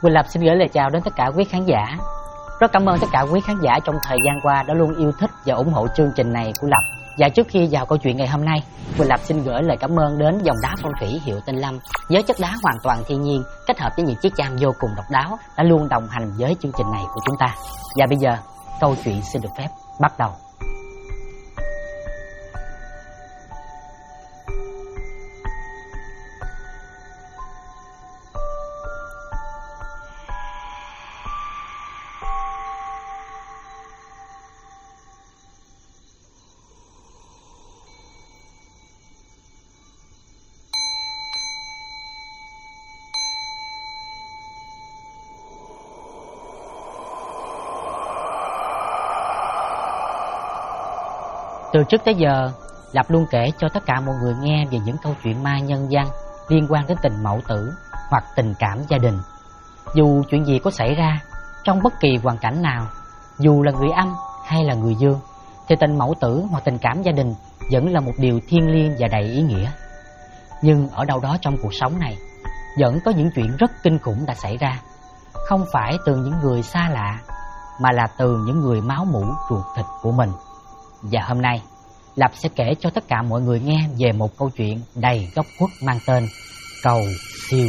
Quỳnh Lập xin gửi lời chào đến tất cả quý khán giả. Rất cảm ơn tất cả quý khán giả trong thời gian qua đã luôn yêu thích và ủng hộ chương trình này của Lập. Và trước khi vào câu chuyện ngày hôm nay, Quỳnh Lập xin gửi lời cảm ơn đến dòng đá phong thủy hiệu Tinh Lâm, với chất đá hoàn toàn thiên nhiên kết hợp với những chiếc cham vô cùng độc đáo đã luôn đồng hành với chương trình này của chúng ta. Và bây giờ, câu chuyện xin được phép bắt đầu. Từ trước tới giờ, Lập luôn kể cho tất cả mọi người nghe về những câu chuyện ma nhân gian liên quan đến tình mẫu tử hoặc tình cảm gia đình. Dù chuyện gì có xảy ra, trong bất kỳ hoàn cảnh nào, dù là người âm hay là người dương, thì tình mẫu tử hoặc tình cảm gia đình vẫn là một điều thiêng liêng và đầy ý nghĩa. Nhưng ở đâu đó trong cuộc sống này, vẫn có những chuyện rất kinh khủng đã xảy ra. Không phải từ những người xa lạ, mà là từ những người máu mủ ruột thịt của mình. Và hôm nay, Lập sẽ kể cho tất cả mọi người nghe về một câu chuyện đầy góc khuất mang tên Cầu Siêu.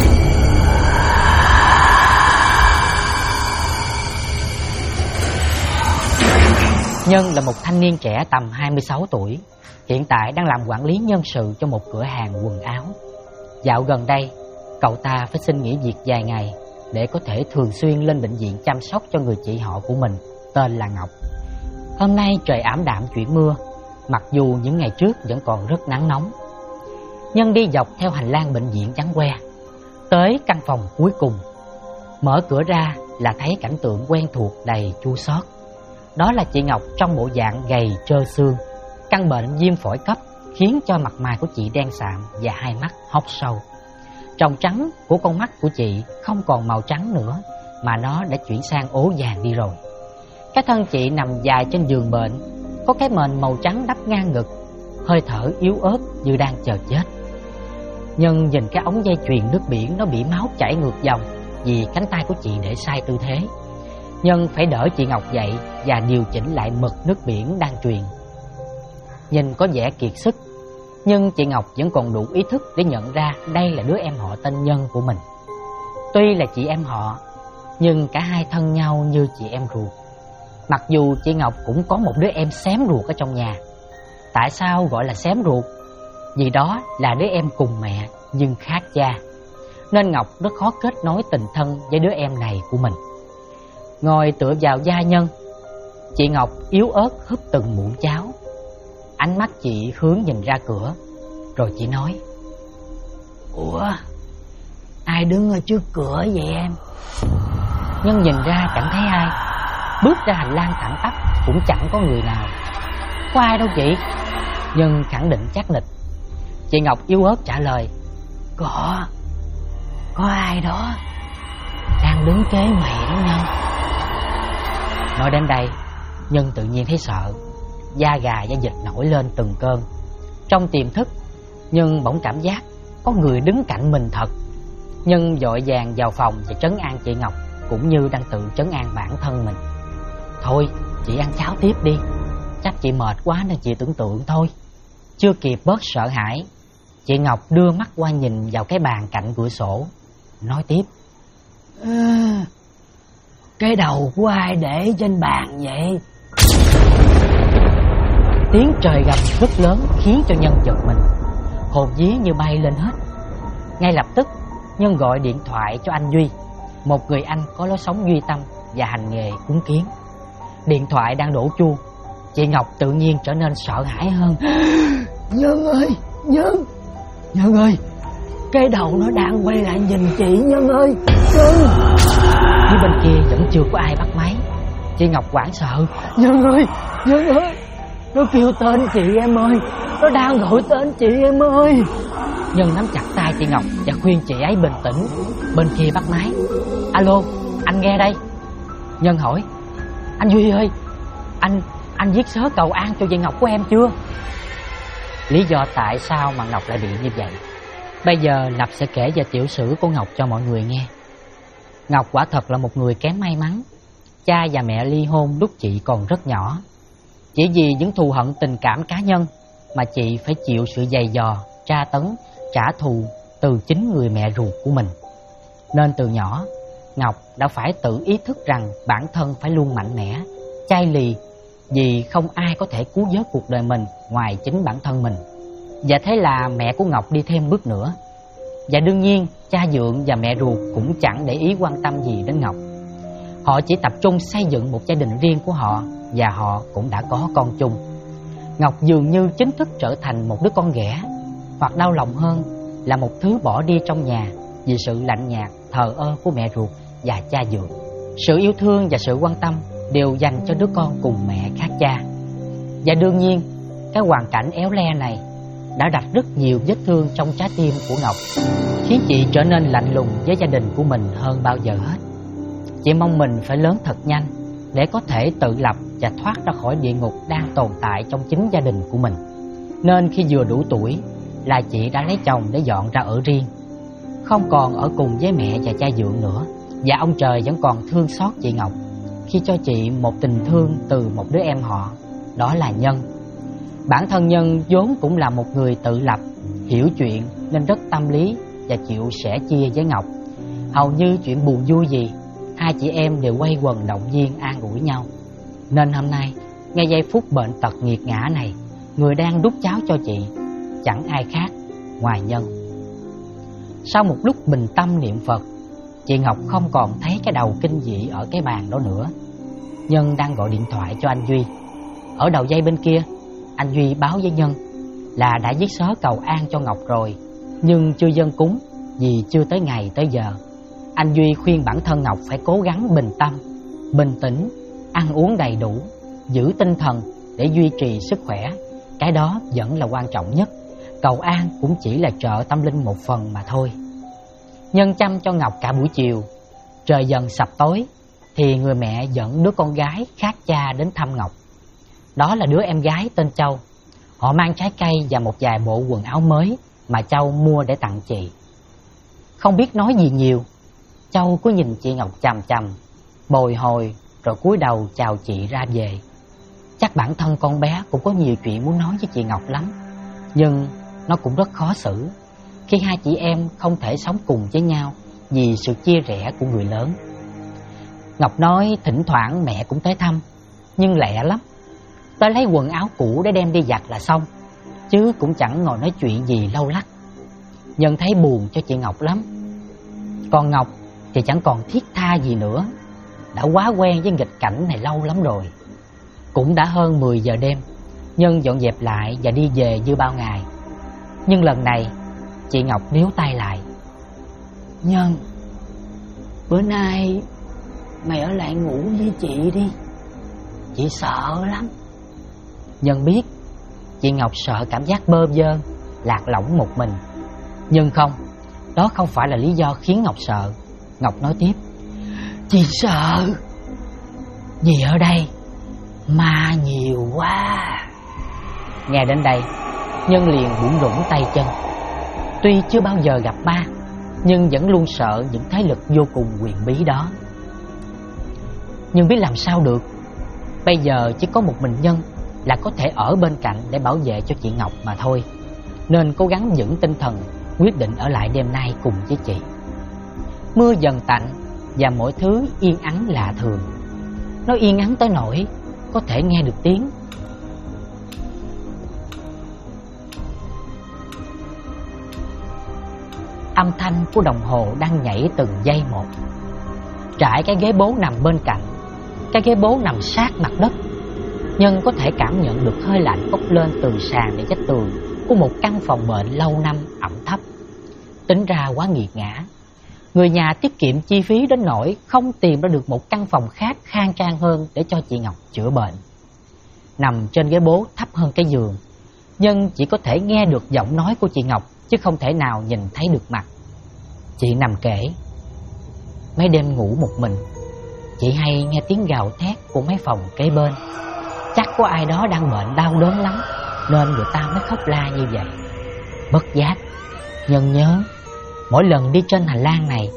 Nhân là một thanh niên trẻ tầm 26 tuổi, hiện tại đang làm quản lý nhân sự cho một cửa hàng quần áo. Dạo gần đây, cậu ta phải xin nghỉ việc vài ngày để có thể thường xuyên lên bệnh viện chăm sóc cho người chị họ của mình tên là Ngọc. Hôm nay trời ảm đạm chuyển mưa, mặc dù những ngày trước vẫn còn rất nắng nóng. Nhân đi dọc theo hành lang bệnh viện trắng que, tới căn phòng cuối cùng. Mở cửa ra là thấy cảnh tượng quen thuộc đầy chua xót. Đó là chị Ngọc trong bộ dạng gầy trơ xương. Căn bệnh viêm phổi cấp khiến cho mặt mày của chị đen sạm và hai mắt hốc sâu. Tròng trắng của con mắt của chị không còn màu trắng nữa, mà nó đã chuyển sang ố vàng đi rồi. Cái thân chị nằm dài trên giường bệnh, có cái mền màu trắng đắp ngang ngực, hơi thở yếu ớt như đang chờ chết. Nhân nhìn cái ống dây chuyền nước biển nó bị máu chảy ngược dòng vì cánh tay của chị để sai tư thế. Nhân phải đỡ chị Ngọc dậy và điều chỉnh lại mực nước biển đang truyền. Nhìn có vẻ kiệt sức, nhưng chị Ngọc vẫn còn đủ ý thức để nhận ra đây là đứa em họ tên Nhân của mình. Tuy là chị em họ, nhưng cả hai thân nhau như chị em ruột. Mặc dù chị Ngọc cũng có một đứa em xém ruột ở trong nhà. Tại sao gọi là xém ruột? Vì đó là đứa em cùng mẹ nhưng khác cha, nên Ngọc rất khó kết nối tình thân với đứa em này của mình. Ngồi tựa vào vai Nhân, chị Ngọc yếu ớt húp từng muỗng cháo. Ánh mắt chị hướng nhìn ra cửa, rồi chị nói: "Ủa, ai đứng ở trước cửa vậy em?" Nhân nhìn ra chẳng thấy ai. Bước ra hành lang thẳng tắp cũng chẳng có người nào. "Có ai đâu chị." Nhân khẳng định chắc nịch. Chị Ngọc yếu ớt trả lời: Có ai đó đang đứng kế mày đó Nhân." Nói đến đây, Nhân tự nhiên thấy sợ, da gà da vịt nổi lên từng cơn. Trong tiềm thức, Nhân bỗng cảm giác có người đứng cạnh mình thật. Nhân vội vàng vào phòng và trấn an chị Ngọc, cũng như đang tự trấn an bản thân mình. "Thôi, chị ăn cháo tiếp đi, chắc chị mệt quá nên chị tưởng tượng thôi." Chưa kịp bớt sợ hãi, chị Ngọc đưa mắt qua nhìn vào cái bàn cạnh cửa sổ, nói tiếp: "Cái đầu của ai để trên bàn vậy?" Tiếng trời gầm rất lớn khiến cho Nhân giật mình, hồn vía như bay lên hết. Ngay lập tức, Nhân gọi điện thoại cho anh Duy, một người anh có lối sống duy tâm và hành nghề cúng kiến. Điện thoại đang đổ chuông, chị Ngọc tự nhiên trở nên sợ hãi hơn. "Nhân ơi, Nhân ơi, cái đầu nó đang quay lại nhìn chị Nhân ơi, Nhân." Phía bên kia vẫn chưa có ai bắt máy. Chị Ngọc hoảng sợ: Nhân ơi, nó kêu tên chị em ơi, nó đang gọi tên chị em ơi." Nhân nắm chặt tay chị Ngọc và khuyên chị ấy bình tĩnh. Bên kia bắt máy: "Alo, anh nghe đây." Nhân hỏi: "Anh Duy ơi, anh viết sớ cầu an cho chị Ngọc của em chưa?" Lý do tại sao mà Ngọc lại bị như vậy, bây giờ Lập sẽ kể về tiểu sử của Ngọc cho mọi người nghe. Ngọc quả thật là một người kém may mắn. Cha và mẹ ly hôn lúc chị còn rất nhỏ. Chỉ vì những thù hận tình cảm cá nhân mà chị phải chịu sự dày dò, tra tấn, trả thù từ chính người mẹ ruột của mình. Nên từ nhỏ, Ngọc đã phải tự ý thức rằng bản thân phải luôn mạnh mẽ, chai lì, vì không ai có thể cứu vớt cuộc đời mình ngoài chính bản thân mình. Và thế là mẹ của Ngọc đi thêm bước nữa. Và đương nhiên, cha dượng và mẹ ruột cũng chẳng để ý quan tâm gì đến Ngọc. Họ chỉ tập trung xây dựng một gia đình riêng của họ, và họ cũng đã có con chung. Ngọc dường như chính thức trở thành một đứa con ghẻ, hoặc đau lòng hơn là một thứ bỏ đi trong nhà vì sự lạnh nhạt, thờ ơ của mẹ ruột và cha dượng. Sự yêu thương và sự quan tâm đều dành cho đứa con cùng mẹ khác cha. Và đương nhiên, cái hoàn cảnh éo le này đã đặt rất nhiều vết thương trong trái tim của Ngọc, khiến chị trở nên lạnh lùng với gia đình của mình hơn bao giờ hết. Chị mong mình phải lớn thật nhanh để có thể tự lập và thoát ra khỏi địa ngục đang tồn tại trong chính gia đình của mình. Nên khi vừa đủ tuổi là chị đã lấy chồng để dọn ra ở riêng, không còn ở cùng với mẹ và cha dượng nữa. Và ông trời vẫn còn thương xót chị Ngọc khi cho chị một tình thương từ một đứa em họ, đó là Nhân. Bản thân Nhân vốn cũng là một người tự lập, hiểu chuyện nên rất tâm lý và chịu sẻ chia với Ngọc. Hầu như chuyện buồn vui gì, hai chị em đều quây quần động viên an ủi nhau. Nên hôm nay, ngay giây phút bệnh tật nghiệt ngã này, người đang đút cháo cho chị chẳng ai khác ngoài Nhân. Sau một lúc bình tâm niệm Phật, chị Ngọc không còn thấy cái đầu kinh dị ở cái bàn đó nữa. Nhân đang gọi điện thoại cho anh Duy. Ở đầu dây bên kia, anh Duy báo với Nhân là đã viết sớ cầu an cho Ngọc rồi, nhưng chưa dâng cúng vì chưa tới ngày tới giờ. Anh Duy khuyên bản thân Ngọc phải cố gắng bình tâm, bình tĩnh, ăn uống đầy đủ, giữ tinh thần để duy trì sức khỏe. Cái đó vẫn là quan trọng nhất. Cầu an cũng chỉ là trợ tâm linh một phần mà thôi. Nhân chăm cho Ngọc cả buổi chiều. Trời dần sập tối thì người mẹ dẫn đứa con gái khác cha đến thăm Ngọc. Đó là đứa em gái tên Châu. Họ mang trái cây và một vài bộ quần áo mới mà Châu mua để tặng chị. Không biết nói gì nhiều, Châu cứ nhìn chị Ngọc chằm chằm, bồi hồi rồi cúi đầu chào chị ra về. Chắc bản thân con bé cũng có nhiều chuyện muốn nói với chị Ngọc lắm, nhưng nó cũng rất khó xử khi hai chị em không thể sống cùng với nhau vì sự chia rẽ của người lớn. Ngọc nói thỉnh thoảng mẹ cũng tới thăm, nhưng lẹ lắm, tới lấy quần áo cũ để đem đi giặt là xong, chứ cũng chẳng ngồi nói chuyện gì lâu lắc. Nhân thấy buồn cho chị Ngọc lắm. Còn Ngọc thì chẳng còn thiết tha gì nữa, đã quá quen với nghịch cảnh này lâu lắm rồi. Cũng đã hơn 10 giờ đêm, Nhân dọn dẹp lại và đi về như bao ngày. Nhưng lần này chị Ngọc níu tay lại. Nhân, bữa nay mày ở lại ngủ với chị đi, chị sợ lắm. Nhân biết chị Ngọc sợ cảm giác bơ vơ, lạc lõng một mình. Nhưng không, đó không phải là lý do khiến Ngọc sợ. Ngọc nói tiếp: chị sợ vì ở đây ma nhiều quá. Nghe đến đây, Nhân liền bủn rủn tay chân. Tuy chưa bao giờ gặp ma, nhưng vẫn luôn sợ những thế lực vô cùng huyền bí đó. Nhưng biết làm sao được, bây giờ chỉ có một mình Nhân là có thể ở bên cạnh để bảo vệ cho chị Ngọc mà thôi. Nên cố gắng vững tinh thần, quyết định ở lại đêm nay cùng với chị. Mưa dần tạnh và mọi thứ yên ắng lạ thường. Nó yên ắng tới nỗi có thể nghe được tiếng âm thanh của đồng hồ đang nhảy từng giây một. Trải cái ghế bố nằm bên cạnh, cái ghế bố nằm sát mặt đất. Nhân có thể cảm nhận được hơi lạnh bốc lên từ sàn để vách tường của một căn phòng bệnh lâu năm ẩm thấp. Tính ra quá nghiệt ngã, người nhà tiết kiệm chi phí đến nỗi không tìm ra được một căn phòng khác khang trang hơn để cho chị Ngọc chữa bệnh. Nằm trên ghế bố thấp hơn cái giường, Nhân chỉ có thể nghe được giọng nói của chị Ngọc, chứ không thể nào nhìn thấy được mặt. Chị nằm kể: mấy đêm ngủ một mình, chị hay nghe tiếng gào thét của mấy phòng kế bên. Chắc có ai đó đang bệnh đau đớn lắm nên người ta mới khóc la như vậy. Bất giác, Nhân nhớ mỗi lần đi trên hành lang này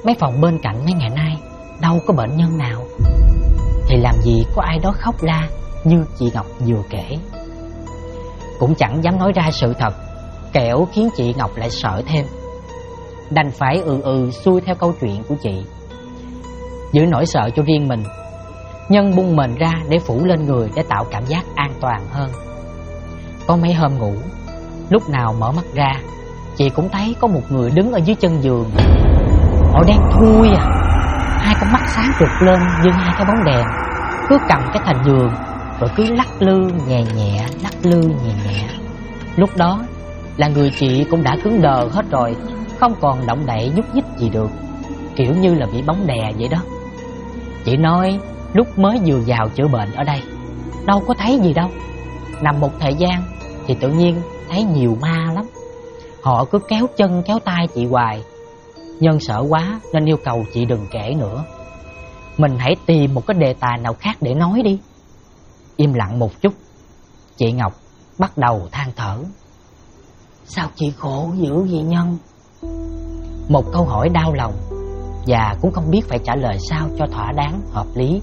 Mấy phòng bên cạnh mấy ngày nay đâu có bệnh nhân nào, thì làm gì có ai đó khóc la như chị Ngọc vừa kể. Cũng chẳng dám nói ra sự thật, kẻo khiến chị Ngọc lại sợ thêm. Đành phải xuôi theo câu chuyện của chị. Giữ nỗi sợ cho riêng mình, Nhân bung mền ra để phủ lên người để tạo cảm giác an toàn hơn. Có mấy hôm ngủ, lúc nào mở mắt ra, chị cũng thấy có một người đứng ở dưới chân giường. Họ đen thui à, hai con mắt sáng rực lên như hai cái bóng đèn, cứ cầm cái thành giường rồi cứ lắc lư nhẹ nhẹ, lắc lư nhẹ nhẹ. Lúc đó là người chị cũng đã cứng đờ hết rồi, không còn động đậy nhúc nhích gì được, kiểu như là bị bóng đè vậy đó. Chị nói lúc mới vừa vào chữa bệnh ở đây đâu có thấy gì đâu, nằm một thời gian thì tự nhiên thấy nhiều ma lắm. Họ cứ kéo chân kéo tay chị hoài. Nhân sợ quá nên yêu cầu chị đừng kể nữa, mình hãy tìm một cái đề tài nào khác để nói đi. Im lặng một chút, chị Ngọc bắt đầu than thở. Sao chị khổ dữ vậy Nhân? Một câu hỏi đau lòng, và cũng không biết phải trả lời sao cho thỏa đáng hợp lý.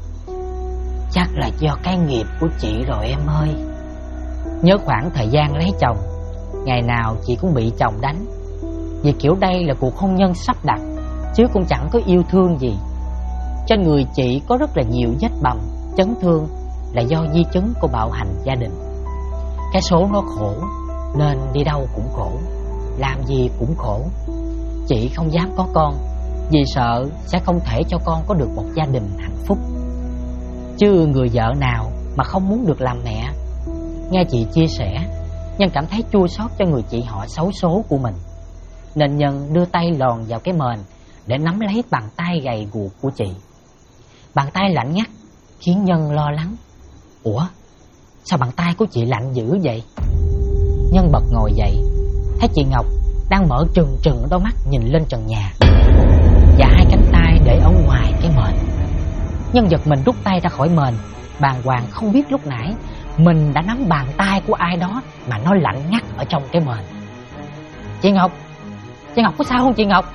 Chắc là do cái nghiệp của chị rồi em ơi. Nhớ khoảng thời gian lấy chồng, ngày nào chị cũng bị chồng đánh. Vì kiểu đây là cuộc hôn nhân sắp đặt, chứ cũng chẳng có yêu thương gì. Trên người chị có rất là nhiều vết bầm, chấn thương là do di chứng của bạo hành gia đình. Cái số nó khổ nên đi đâu cũng khổ, làm gì cũng khổ. Chị không dám có con vì sợ sẽ không thể cho con có được một gia đình hạnh phúc. Chứ người vợ nào mà không muốn được làm mẹ. Nghe chị chia sẻ, Nhân cảm thấy chua xót cho người chị họ xấu số của mình, nên Nhân đưa tay lòn vào cái mền để nắm lấy bàn tay gầy guộc của chị. Bàn tay lạnh ngắt khiến Nhân lo lắng. Ủa, sao bàn tay của chị lạnh dữ vậy? Nhân bật ngồi dậy, thấy chị Ngọc đang mở trừng trừng đôi mắt nhìn lên trần nhà, và hai cánh tay để ở ngoài cái mền. Nhân giật mình rút tay ra khỏi mền, bàng hoàng không biết lúc nãy mình đã nắm bàn tay của ai đó mà nó lạnh ngắt ở trong cái mền. Chị Ngọc có sao không chị Ngọc?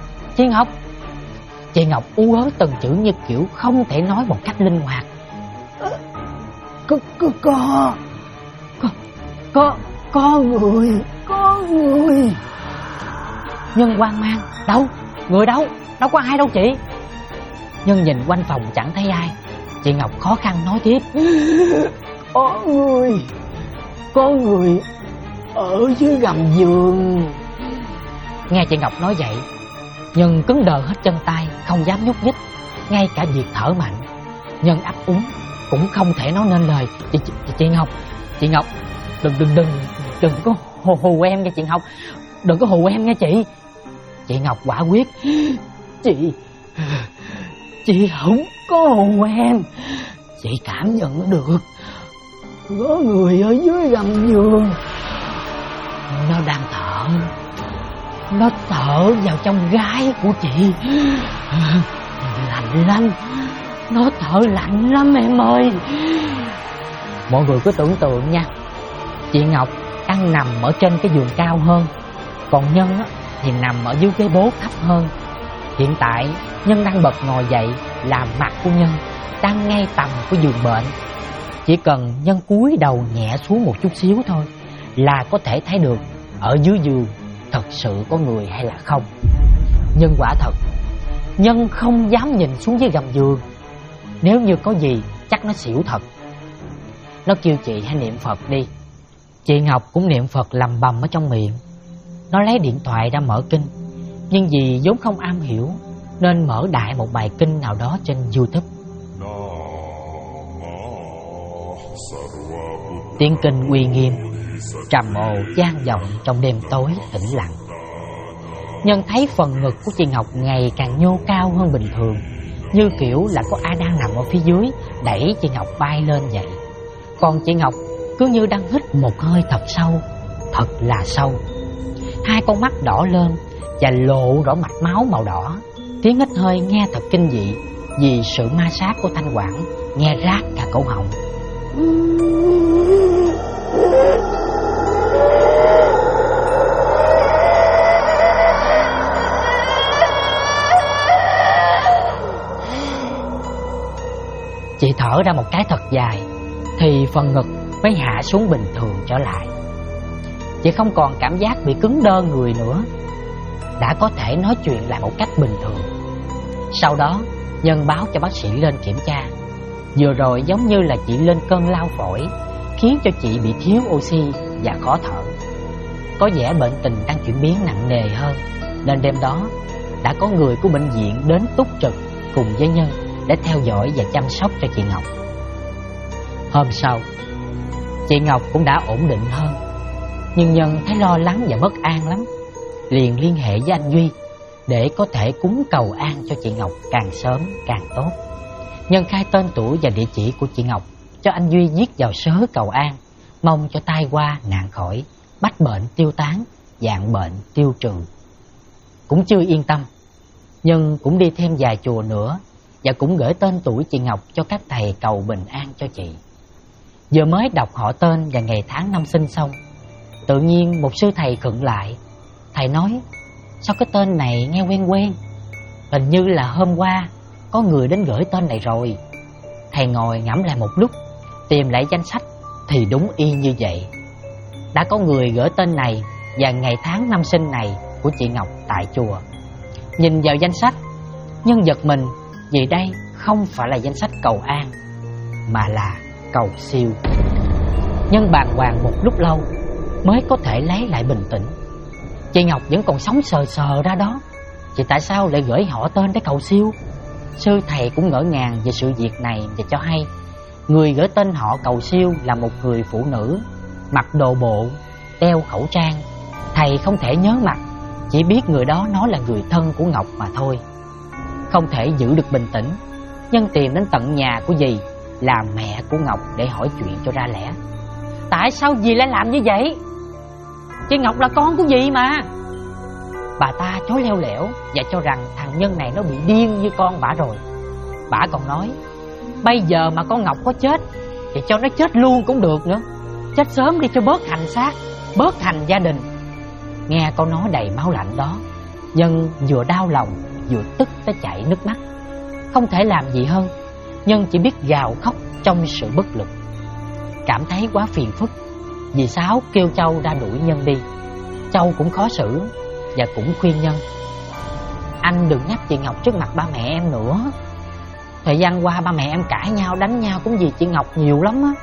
Chị Ngọc ú ớ từng chữ như kiểu không thể nói một cách linh hoạt. Có người. Nhân hoang mang, đâu có ai đâu chị. Nhân nhìn quanh phòng chẳng thấy ai. Chị Ngọc khó khăn nói tiếp. Có người ở dưới gầm giường. Nghe chị Ngọc nói vậy, Nhân cứng đờ hết chân tay, không dám nhúc nhích, ngay cả việc thở mạnh. Nhân ấp úng cũng không thể nói nên lời. Chị Ngọc, đừng có hù em nha chị Ngọc, đừng có hù em nha chị. Chị Ngọc quả quyết. Chị không có hù em, chị cảm nhận được có người ở dưới gầm giường. Nó đang thở, nó thở vào trong gái của chị. Lạnh lắm, nó thở lạnh lắm em ơi. Mọi người cứ tưởng tượng nha, chị Ngọc đang nằm ở trên cái giường cao hơn, còn Nhân thì nằm ở dưới cái bố thấp hơn. Hiện tại Nhân đang bật ngồi dậy, làm mặt của Nhân đang ngay tầm của giường bệnh. Chỉ cần Nhân cúi đầu nhẹ xuống một chút xíu thôi là có thể thấy được ở dưới giường thật sự có người hay là không. Nhưng quả thật, Nhân không dám nhìn xuống dưới gầm giường. Nếu như có gì chắc nó xỉu thật. Nó kêu chị hãy niệm Phật đi. Chị Ngọc cũng niệm Phật lầm bầm ở trong miệng. Nó lấy điện thoại ra mở kinh, nhưng vì vốn không am hiểu nên mở đại một bài kinh nào đó trên YouTube. Tiếng kinh uy nghiêm trầm ồ vang vọng trong đêm tối tĩnh lặng. Nhân thấy phần ngực của chị Ngọc ngày càng nhô cao hơn bình thường, như kiểu là có ai đang nằm ở phía dưới đẩy chị Ngọc bay lên vậy. Còn chị Ngọc cứ như đang hít một hơi thật sâu, thật là sâu. Hai con mắt đỏ lên và lộ rõ mạch máu màu đỏ. Tiếng hít hơi nghe thật kinh dị, vì sự ma sát của thanh quản nghe rát cả cổ họng. thở ra một cái thật dài thì phần ngực mới hạ xuống bình thường trở lại. Chị không còn cảm giác bị cứng đơ người nữa, đã có thể nói chuyện lại một cách bình thường. Sau đó Nhân báo cho bác sĩ lên kiểm tra. Vừa rồi giống như là chị lên cơn lao phổi, khiến cho chị bị thiếu oxy và khó thở. Có vẻ bệnh tình đang chuyển biến nặng nề hơn, nên đêm đó đã có người của bệnh viện đến túc trực cùng với Nhân để theo dõi và chăm sóc cho chị Ngọc. Hôm sau, chị Ngọc cũng đã ổn định hơn, nhưng Nhân thấy lo lắng và bất an lắm, liền liên hệ với anh Duy để có thể cúng cầu an cho chị Ngọc càng sớm càng tốt. Nhân khai tên tuổi và địa chỉ của chị Ngọc cho anh Duy viết vào sớ cầu an, mong cho tai qua nạn khỏi, bách bệnh tiêu tán, vạn bệnh tiêu trừ. Cũng chưa yên tâm, Nhân cũng đi thêm vài chùa nữa và cũng gửi tên tuổi chị Ngọc cho các thầy cầu bình an cho chị. Vừa mới đọc họ tên và ngày tháng năm sinh xong, tự nhiên một sư thầy khựng lại. Thầy nói: sao cái tên này nghe quen quen, hình như là hôm qua có người đến gửi tên này rồi. Thầy ngồi ngẫm lại một lúc, tìm lại danh sách thì đúng y như vậy. Đã có người gửi tên này và ngày tháng năm sinh này của chị Ngọc tại chùa. Nhìn vào danh sách, Nhân giật mình vì đây không phải là danh sách cầu an mà là cầu siêu. Nhân bàng hoàng một lúc lâu mới có thể lấy lại bình tĩnh. Chị Ngọc vẫn còn sống sờ sờ ra đó, chị tại sao lại gửi họ tên để cầu siêu? Sư thầy cũng ngỡ ngàng về sự việc này và cho hay người gửi tên họ cầu siêu là một người phụ nữ, mặc đồ bộ, đeo khẩu trang. Thầy không thể nhớ mặt, chỉ biết người đó nói là người thân của Ngọc mà thôi. Không thể giữ được bình tĩnh, Nhân tìm đến tận nhà của dì là mẹ của Ngọc để hỏi chuyện cho ra lẽ. Tại sao dì lại làm như vậy? Chị Ngọc là con của dì mà. Bà ta chối leo lẻo và cho rằng thằng Nhân này nó bị điên như con bả rồi. Bả còn nói bây giờ mà con Ngọc có chết thì cho nó chết luôn cũng được nữa, chết sớm đi cho bớt hành xác, bớt hành gia đình. Nghe câu nói đầy máu lạnh đó, Nhân vừa đau lòng vừa tức tới chảy nước mắt. Không thể làm gì hơn, Nhân chỉ biết gào khóc trong sự bất lực. Cảm thấy quá phiền phức, dì Sáu kêu Châu ra đuổi Nhân đi. Châu cũng khó xử và cũng khuyên Nhân: anh đừng nhắc chị Ngọc trước mặt ba mẹ em nữa. Thời gian qua ba mẹ em cãi nhau đánh nhau cũng vì chị Ngọc nhiều lắm á.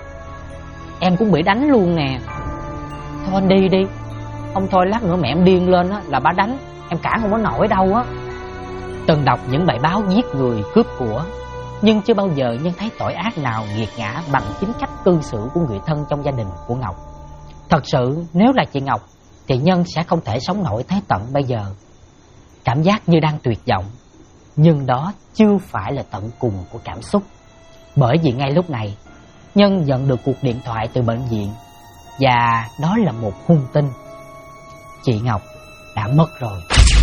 Em cũng bị đánh luôn nè. Thôi anh đi đi, không thôi lát nữa mẹ em điên lên á là bà đánh em cản không có nổi đâu á. Từng đọc những bài báo giết người cướp của, nhưng chưa bao giờ Nhân thấy tội ác nào nghiệt ngã bằng chính cách cư xử của người thân trong gia đình của Ngọc. Thật sự nếu là chị Ngọc thì Nhân sẽ không thể sống nổi thế tận bây giờ. Cảm giác như đang tuyệt vọng, nhưng đó chưa phải là tận cùng của cảm xúc. Bởi vì ngay lúc này Nhân nhận được cuộc điện thoại từ bệnh viện, và đó là một hung tin: chị Ngọc đã mất rồi.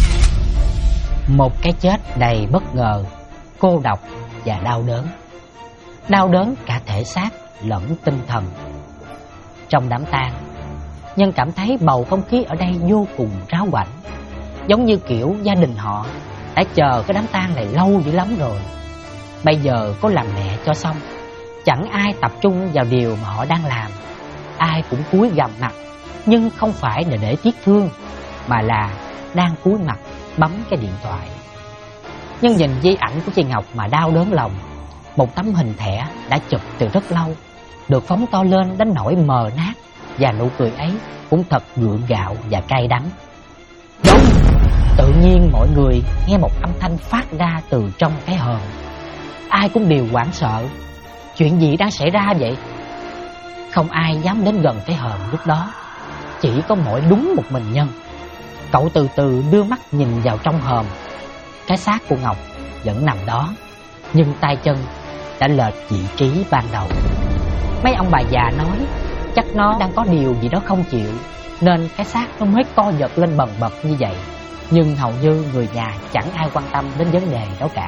Một cái chết đầy bất ngờ, cô độc và đau đớn. Đau đớn cả thể xác lẫn tinh thần. Trong đám tang, Nhân cảm thấy bầu không khí ở đây vô cùng ráo quảnh, giống như kiểu gia đình họ đã chờ cái đám tang này lâu dữ lắm rồi. Bây giờ có làm mẹ cho xong, chẳng ai tập trung vào điều mà họ đang làm. Ai cũng cúi gằm mặt, nhưng không phải là để tiếc thương, mà là đang cúi mặt bấm cái điện thoại. Nhưng nhìn di ảnh của chị Ngọc mà đau đớn lòng. Một tấm hình thẻ đã chụp từ rất lâu, được phóng to lên đến nỗi mờ nát, và nụ cười ấy cũng thật gượng gạo và cay đắng. Đúng, tự nhiên mọi người nghe một âm thanh phát ra từ trong cái hòm. Ai cũng đều hoảng sợ. Chuyện gì đang xảy ra vậy? Không ai dám đến gần cái hòm lúc đó, chỉ có mỗi đúng một mình Nhân. Cậu từ từ đưa mắt nhìn vào trong hòm. Cái xác của Ngọc vẫn nằm đó, nhưng tay chân đã lệch vị trí ban đầu. Mấy ông bà già nói chắc nó đang có điều gì đó không chịu, nên cái xác nó mới co giật lên bần bật như vậy. Nhưng hầu như người nhà chẳng ai quan tâm đến vấn đề đó cả.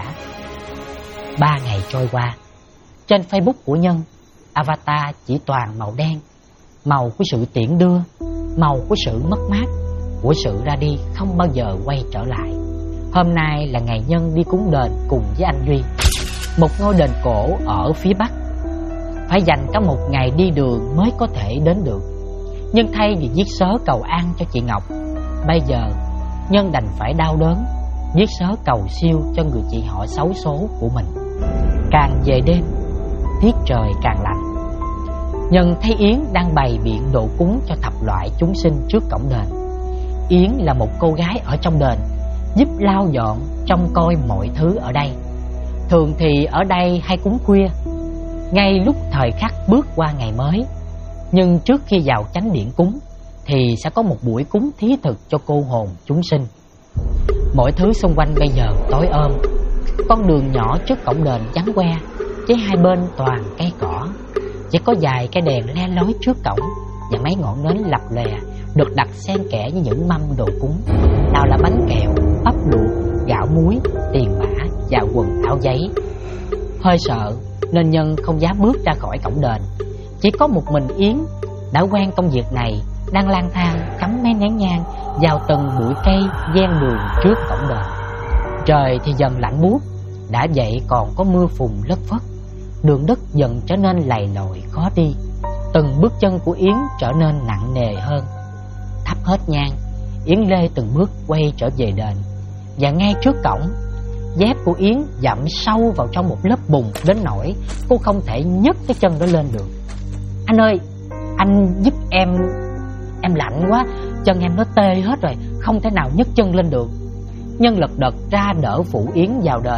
3 ngày trôi qua, trên Facebook của Nhân, avatar chỉ toàn màu đen, màu của sự tiễn đưa, màu của sự mất mát, của sự ra đi không bao giờ quay trở lại. Hôm nay là ngày Nhân đi cúng đền cùng với anh Duy, một ngôi đền cổ ở phía Bắc phải dành cả một ngày đi đường mới có thể đến được. Nhưng thay vì viết sớ cầu an cho chị Ngọc, bây giờ Nhân đành phải đau đớn viết sớ cầu siêu cho người chị họ xấu số của mình. Càng về đêm, tiết trời càng lạnh. Nhân thấy Yến đang bày biện đồ cúng cho thập loại chúng sinh trước cổng đền. Yến là một cô gái ở trong đền, giúp lau dọn, trông coi mọi thứ ở đây. Thường thì ở đây hay cúng khuya, ngay lúc thời khắc bước qua ngày mới. Nhưng trước khi vào chánh điện cúng thì sẽ có một buổi cúng thí thực cho cô hồn chúng sinh. Mọi thứ xung quanh bây giờ tối om. Con đường nhỏ trước cổng đền vắng que, với hai bên toàn cây cỏ. Chỉ có vài cái đèn le lói trước cổng và mấy ngọn nến lập lòe được đặt xen kẽ với những mâm đồ cúng. Nào là bánh kẹo, bắp luộc, gạo muối, tiền mã và quần áo giấy. Hơi sợ nên Nhân không dám bước ra khỏi cổng đền. Chỉ có một mình Yến đã quen công việc này, đang lang thang cắm mấy nén nhang vào từng bụi cây ven đường trước cổng đền. Trời thì dần lạnh buốt, đã vậy còn có mưa phùn lất phất. Đường đất dần trở nên lầy lội khó đi. Từng bước chân của Yến trở nên nặng nề hơn. Thắp hết nhang, Yến lê từng bước quay trở về đền. Và ngay trước cổng, dép của Yến dẫm sâu vào trong một lớp bùn đến nỗi cô không thể nhấc cái chân đó lên được. Anh ơi, anh giúp em lạnh quá, chân em nó tê hết rồi, không thể nào nhấc chân lên được. Nhân lật đật ra đỡ phụ Yến vào đền.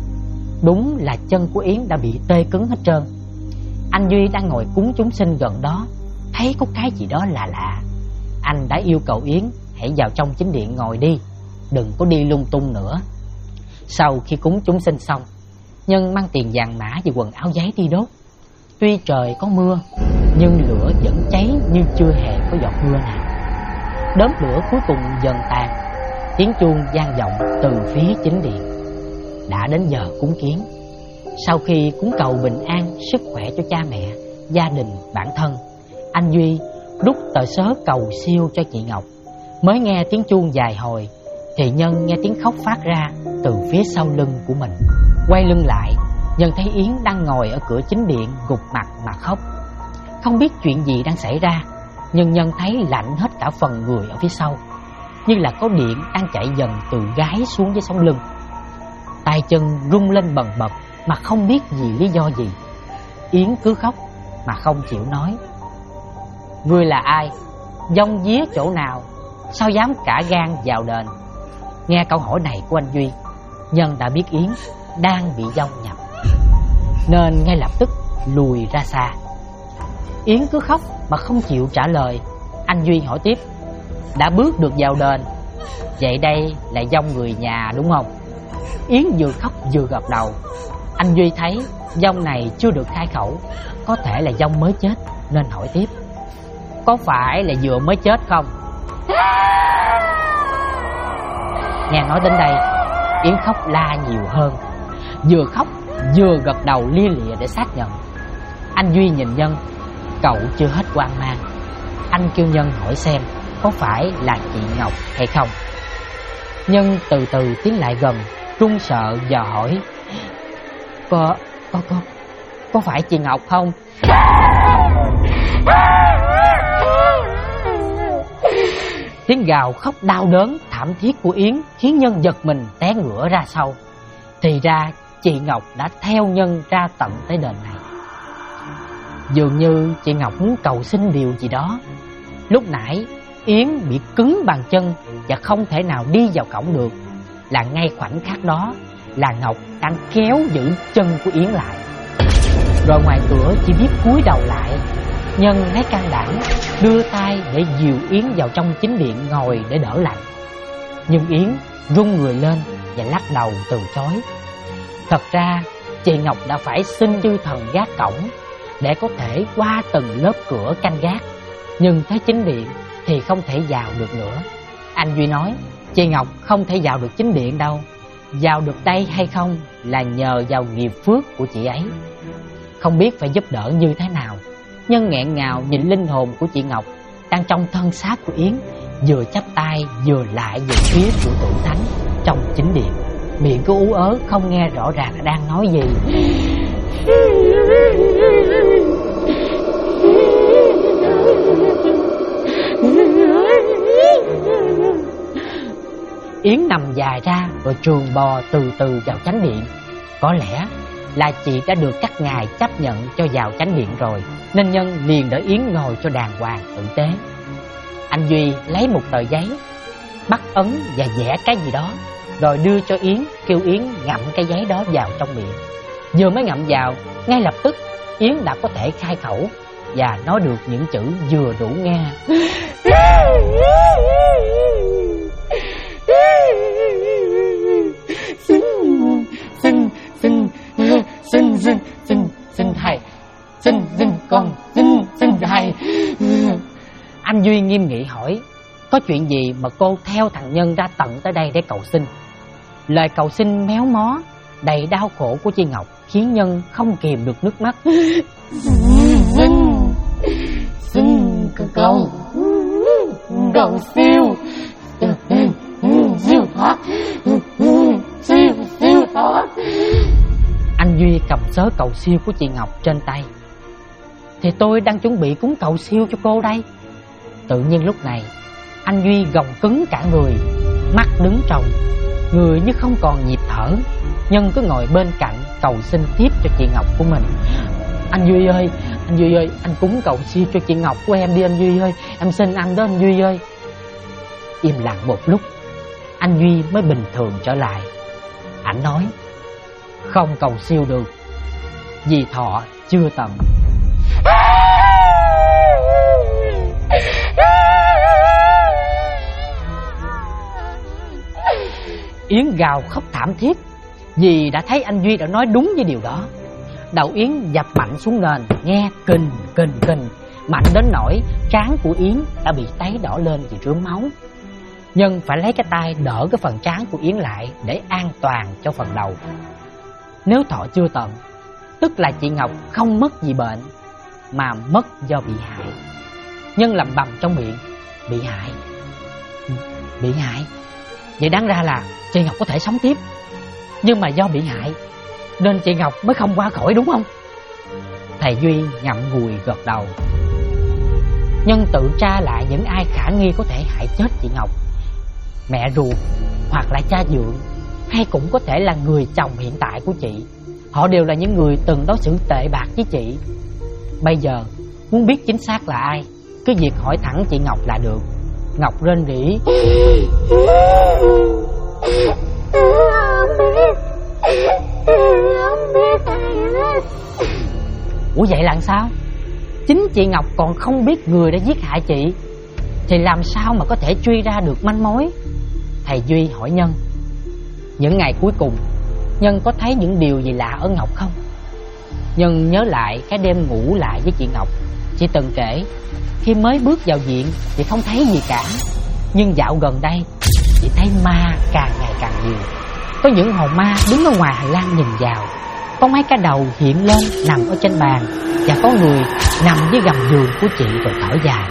Đúng là chân của Yến đã bị tê cứng hết trơn. Anh Duy đang ngồi cúng chúng sinh gần đó, thấy có cái gì đó lạ lạ. Anh đã yêu cầu Yến hãy vào trong chính điện ngồi đi, đừng có đi lung tung nữa. Sau khi cúng chúng sinh xong, Nhân mang tiền vàng mã và quần áo giấy đi đốt. Tuy trời có mưa, nhưng lửa vẫn cháy như chưa hề có giọt mưa nào. Đốm lửa cuối cùng dần tàn, tiếng chuông vang vọng từ phía chính điện. Đã đến giờ cúng kiến. Sau khi cúng cầu bình an, sức khỏe cho cha mẹ, gia đình, bản thân, anh Duy đút tờ sớ cầu siêu cho chị Ngọc. Mới nghe tiếng chuông dài hồi thì Nhân nghe tiếng khóc phát ra từ phía sau lưng của mình. Quay lưng lại, Nhân thấy Yến đang ngồi ở cửa chính điện gục mặt mà khóc. Không biết chuyện gì đang xảy ra, nhưng Nhân thấy lạnh hết cả phần người ở phía sau, như là có điện đang chạy dần từ gáy xuống với sống lưng. Tay chân rung lên bần bật mà không biết vì lý do gì. Yến cứ khóc mà không chịu nói. Ngươi là ai? Vong vía chỗ nào? Sao dám cả gan vào đền? Nghe câu hỏi này của anh Duy, Nhân đã biết Yến đang bị vong nhập, nên ngay lập tức lùi ra xa. Yến cứ khóc mà không chịu trả lời. Anh Duy hỏi tiếp: đã bước được vào đền, vậy đây là vong người nhà đúng không? Yến vừa khóc vừa gật đầu. Anh Duy thấy vong này chưa được khai khẩu, có thể là vong mới chết, nên hỏi tiếp: có phải là vừa mới chết không? Nghe nói đến đây, Yến khóc la nhiều hơn, vừa khóc vừa gật đầu lia lịa để xác nhận. Anh Duy nhìn Nhân, cậu chưa hết hoang mang. Anh kêu Nhân hỏi xem có phải là chị Ngọc hay không. Nhân từ từ tiến lại gần, run sợ dò hỏi: có phải chị Ngọc không? Tiếng gào khóc đau đớn thảm thiết của Yến khiến Nhân giật mình té ngửa ra sau. Thì ra chị Ngọc đã theo Nhân ra tận tới đền này. Dường như chị Ngọc muốn cầu xin điều gì đó. Lúc nãy Yến bị cứng bàn chân và không thể nào đi vào cổng được, là ngay khoảnh khắc đó là Ngọc đang kéo giữ chân của Yến lại. Rồi ngoài cửa chỉ biết cúi đầu lại. Nhân lấy can đảm đưa tay để dìu Yến vào trong chính điện ngồi để đỡ lạnh. Nhưng Yến run người lên và lắc đầu từ chối. Thật ra chị Ngọc đã phải xin chư thần gác cổng để có thể qua từng lớp cửa canh gác, nhưng tới chính điện thì không thể vào được nữa. Anh Duy nói chị Ngọc không thể vào được chính điện đâu. Vào được đây hay không là nhờ vào nghiệp phước của chị ấy. Không biết phải giúp đỡ như thế nào, Nhân nghẹn ngào nhìn linh hồn của chị Ngọc đang trong thân xác của Yến, vừa chắp tay vừa lại về phía của tượng thánh trong chính điện. Miệng cứ ú ớ không nghe rõ ràng là đang nói gì. Yến nằm dài ra rồi trường bò từ từ vào chánh điện. Có lẽ là chị đã được các ngài chấp nhận cho vào chánh điện rồi, nên Nhân liền đỡ Yến ngồi cho đàng hoàng tử tế. Anh Duy lấy một tờ giấy, bắt ấn và vẽ cái gì đó, rồi đưa cho Yến, kêu Yến ngậm cái giấy đó vào trong miệng. Vừa mới ngậm vào, ngay lập tức Yến đã có thể khai khẩu và nói được những chữ vừa đủ nghe. Xin thầy, xin con, xin thầy. Anh Duy nghiêm nghị hỏi, có chuyện gì mà cô theo thằng Nhân ra tận tới đây để cầu xin? Lời cầu xin méo mó, đầy đau khổ của chị Ngọc khiến Nhân không kìm được nước mắt. Xin cầu siêu thoát, siêu thoát. Anh Duy cầm sớ cầu siêu của chị Ngọc trên tay. Thì tôi đang chuẩn bị cúng cầu siêu cho cô đây. Tự nhiên lúc này anh Duy gồng cứng cả người, mắt đứng trồng, người như không còn nhịp thở. Nhân cứ ngồi bên cạnh cầu xin tiếp cho chị Ngọc của mình. Anh Duy ơi, anh cúng cầu siêu cho chị Ngọc của em đi anh Duy ơi, em xin anh đó anh Duy ơi. Im lặng một lúc, anh Duy mới bình thường trở lại. Anh nói, không cầu siêu được, vì thọ chưa tận. Yến gào khóc thảm thiết vì đã thấy anh Duy đã nói đúng với điều đó. Đầu Yến dập mạnh xuống nền, nghe kình, mạnh đến nỗi trán của Yến đã bị tấy đỏ lên vì rướm máu. Nhân phải lấy cái tay đỡ cái phần trán của Yến lại để an toàn cho phần đầu. Nếu thọ chưa tận, tức là chị Ngọc không mất vì bệnh, mà mất do bị hại. Nhân lẩm bẩm trong miệng, bị hại. Vậy đáng ra là chị Ngọc có thể sống tiếp, nhưng mà do bị hại nên chị Ngọc mới không qua khỏi, đúng không? Thầy Duy ngậm ngùi gật đầu. Nhân tự tra lại những ai khả nghi có thể hại chết chị Ngọc. Mẹ ruột, hoặc là cha dượng, hay cũng có thể là người chồng hiện tại của chị. Họ đều là những người từng đối xử tệ bạc với chị. Bây giờ muốn biết chính xác là ai, cứ việc hỏi thẳng chị Ngọc là được. Ngọc rên rỉ. Ủa vậy là sao? Chính chị Ngọc còn không biết người đã giết hại chị, thì làm sao mà có thể truy ra được manh mối? Thầy Duy hỏi Nhân, những ngày cuối cùng Nhân có thấy những điều gì lạ ở Ngọc không? Nhân nhớ lại cái đêm ngủ lại với chị Ngọc. Chị từng kể khi mới bước vào viện chị không thấy gì cả, nhưng dạo gần đây chị thấy ma càng ngày càng nhiều. Có những hồn ma đứng ở ngoài hành lang nhìn vào, có mấy cái đầu hiện lên nằm ở trên bàn, và có người nằm dưới gầm giường của chị rồi thở dài.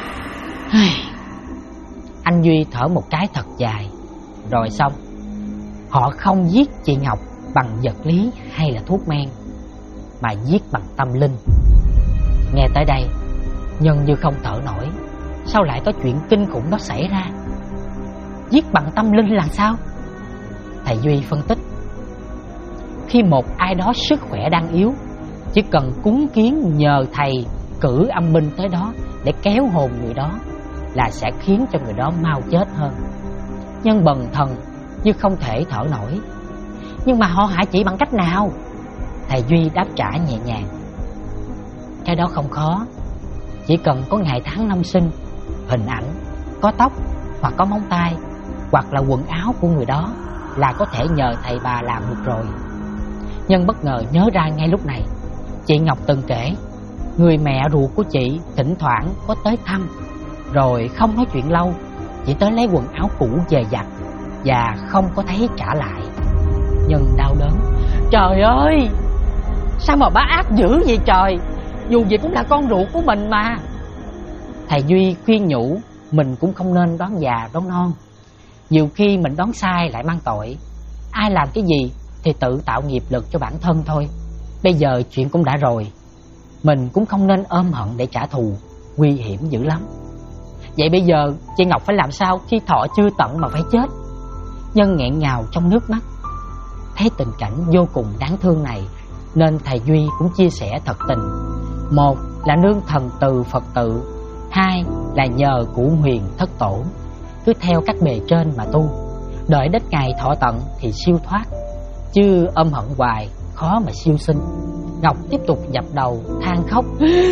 Anh Duy thở một cái thật dài. Rồi xong, họ không giết chị Ngọc bằng vật lý hay là thuốc men, mà giết bằng tâm linh. Nghe tới đây, Nhân như không thở nổi. Sao lại có chuyện kinh khủng đó xảy ra? Giết bằng tâm linh là sao? Thầy Duy phân tích, khi một ai đó sức khỏe đang yếu, chỉ cần cúng kiến nhờ thầy cử âm binh tới đó để kéo hồn người đó là sẽ khiến cho người đó mau chết hơn. Nhân bần thần như không thể thở nổi. Nhưng mà họ hại chị bằng cách nào? Thầy Duy đáp trả nhẹ nhàng, cái đó không khó. Chỉ cần có ngày tháng năm sinh, hình ảnh, có tóc hoặc có móng tay, hoặc là quần áo của người đó là có thể nhờ thầy bà làm được rồi. Nhân bất ngờ nhớ ra ngay lúc này, chị Ngọc từng kể người mẹ ruột của chị thỉnh thoảng có tới thăm, rồi không nói chuyện lâu, chỉ tới lấy quần áo cũ về giặt và không có thấy trả lại. Nhân đau đớn, trời ơi, sao mà bá ác dữ vậy trời, dù gì cũng là con ruột của mình mà. Thầy Duy khuyên nhủ mình cũng không nên đoán già đoán non. Nhiều khi mình đoán sai lại mang tội. Ai làm cái gì thì tự tạo nghiệp lực cho bản thân thôi. Bây giờ chuyện cũng đã rồi, mình cũng không nên ôm hận để trả thù, nguy hiểm dữ lắm. Vậy bây giờ chị Ngọc phải làm sao khi thọ chưa tận mà phải chết? Nhân nghẹn ngào trong nước mắt. Thấy tình cảnh vô cùng đáng thương này, nên thầy Duy cũng chia sẻ thật tình. Một là nương thần từ Phật tự, hai là nhờ củ huyền thất tổ. Cứ theo các bề trên mà tu, đợi đến ngày thọ tận thì siêu thoát, chứ ôm hận hoài khó mà siêu sinh. Ngọc tiếp tục dập đầu than khóc.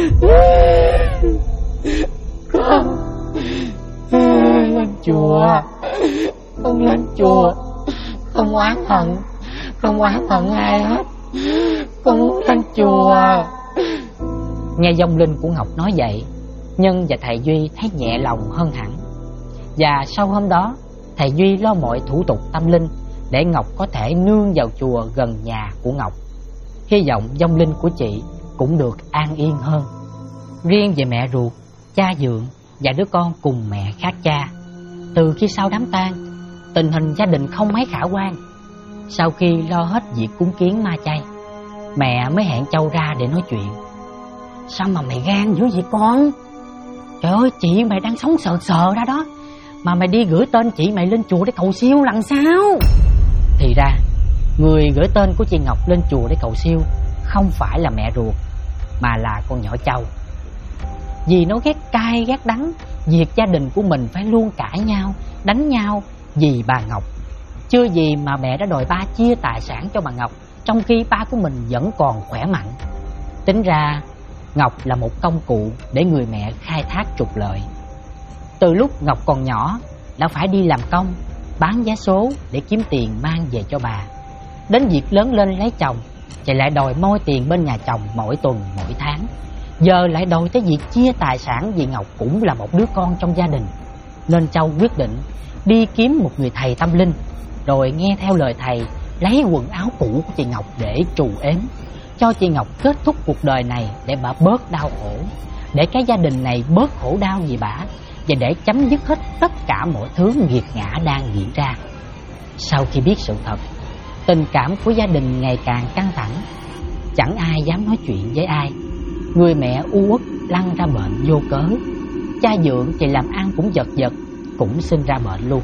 Con lên chùa, con lên chùa, không oán hận ai hết, con muốn lên chùa. Nghe vong linh của Ngọc nói vậy, Nhân và thầy Duy thấy nhẹ lòng hơn hẳn. Và sau hôm đó, thầy Duy lo mọi thủ tục tâm linh để Ngọc có thể nương vào chùa gần nhà của Ngọc. Hy vọng vong linh của chị cũng được an yên hơn. Riêng về mẹ ruột, cha dượng và đứa con cùng mẹ khác cha, từ khi sau đám tang, tình hình gia đình không mấy khả quan. Sau khi lo hết việc cúng kiến ma chay, mẹ mới hẹn Châu ra để nói chuyện. Sao mà mày gan dữ vậy con? Trời ơi, chị mày đang sống sờ sờ ra đó, mà mày đi gửi tên chị mày lên chùa để cầu siêu lần sao? Thì ra, người gửi tên của chị Ngọc lên chùa để cầu siêu không phải là mẹ ruột, mà là con nhỏ Châu. Vì nó ghét cay ghét đắng việc gia đình của mình phải luôn cãi nhau, đánh nhau vì bà Ngọc. Chưa gì mà mẹ đã đòi ba chia tài sản cho bà Ngọc, trong khi ba của mình vẫn còn khỏe mạnh. Tính ra Ngọc là một công cụ để người mẹ khai thác trục lợi. Từ lúc Ngọc còn nhỏ đã phải đi làm công, bán vé số để kiếm tiền mang về cho bà. Đến việc lớn lên lấy chồng thì lại đòi moi tiền bên nhà chồng mỗi tuần mỗi tháng. Giờ lại đòi tới việc chia tài sản vì Ngọc cũng là một đứa con trong gia đình. Nên Châu quyết định đi kiếm một người thầy tâm linh, rồi nghe theo lời thầy lấy quần áo cũ của chị Ngọc để trù ếm, cho chị Ngọc kết thúc cuộc đời này để bà bớt đau khổ, để cái gia đình này bớt khổ đau vì bà, và để chấm dứt hết tất cả mọi thứ nghiệt ngã đang diễn ra. Sau khi biết sự thật, tình cảm của gia đình ngày càng căng thẳng, chẳng ai dám nói chuyện với ai. Người mẹ u uất lăn ra bệnh vô cớ, cha dượng thì làm ăn cũng giật giật, cũng sinh ra bệnh luôn.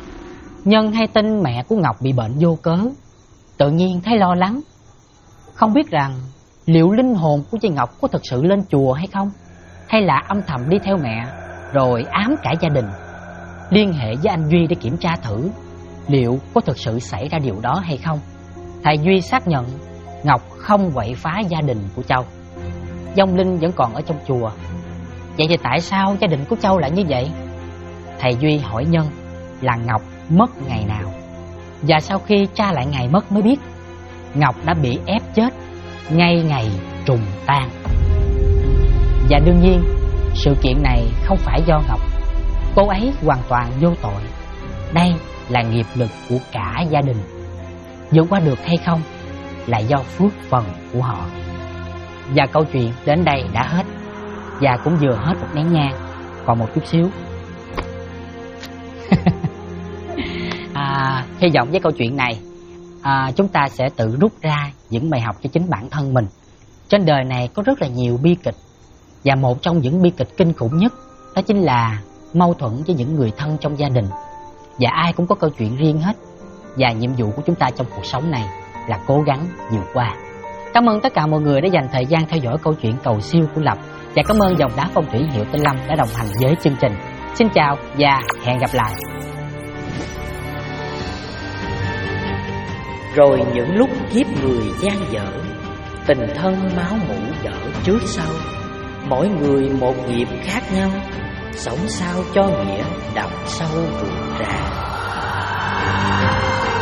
Nhân hay tin mẹ của Ngọc bị bệnh vô cớ, tự nhiên thấy lo lắng, không biết rằng liệu linh hồn của chị Ngọc có thực sự lên chùa hay không, hay là âm thầm đi theo mẹ rồi ám cả gia đình. Liên hệ với anh Duy để kiểm tra thử liệu có thực sự xảy ra điều đó hay không. Thầy Duy xác nhận Ngọc không quậy phá gia đình của Châu. Vong linh vẫn còn ở trong chùa. Vậy thì tại sao gia đình của Châu lại như vậy? Thầy Duy hỏi Nhân là Ngọc mất ngày nào, và sau khi tra lại ngày mất mới biết Ngọc đã bị ép chết ngay ngày trùng tang. Và đương nhiên sự kiện này không phải do Ngọc, cô ấy hoàn toàn vô tội. Đây là nghiệp lực của cả gia đình. Vượt qua được hay không là do phước phần của họ. Và câu chuyện đến đây đã hết, và cũng vừa hết một nén nhang, còn một chút xíu. Hy vọng với câu chuyện này chúng ta sẽ tự rút ra những bài học cho chính bản thân mình. Trên đời này có rất là nhiều bi kịch, và một trong những bi kịch kinh khủng nhất đó chính là mâu thuẫn với những người thân trong gia đình. Và ai cũng có câu chuyện riêng hết, và nhiệm vụ của chúng ta trong cuộc sống này là cố gắng vượt qua. Cảm ơn tất cả mọi người đã dành thời gian theo dõi câu chuyện cầu siêu của Lập, và cảm ơn dòng đá phong thủy hiệu Tinh Lâm đã đồng hành với chương trình. Xin chào và hẹn gặp lại. Rồi những lúc kiếp người gian dở, tình thân máu mủ đỡ trước sau, mỗi người một nghiệp khác nhau, sống sao cho nghĩa đậm sâu rụt rà.